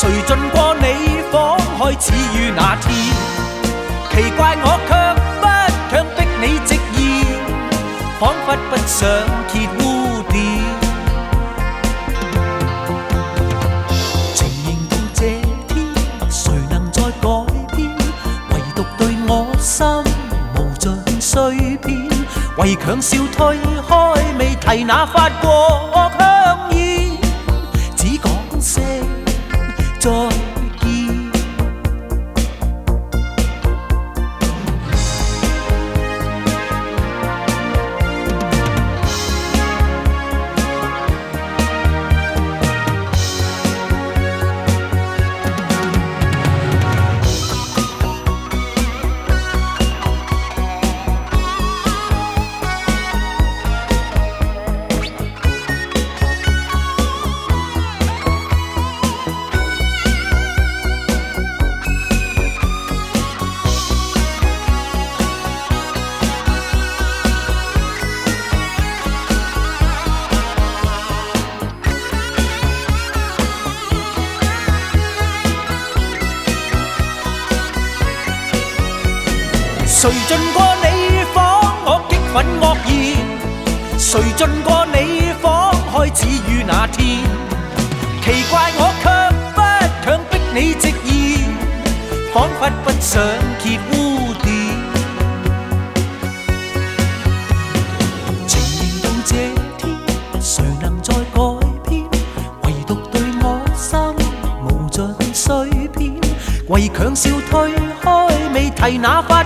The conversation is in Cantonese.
谁进过你房开始于那天？奇怪我却不强迫你直言，仿佛不想揭污点。情形到这天，谁能再改变？唯独对我心无尽碎片，为强笑推开，未提那发过香烟，只讲声再见。谁进过你房？我激愤愕然。谁进过你房？开始于那天。奇怪我却不强迫你直言，仿佛不想揭污点。情形到这天，谁能再改变？唯独对我心无尽碎片，为强笑推开，未提那。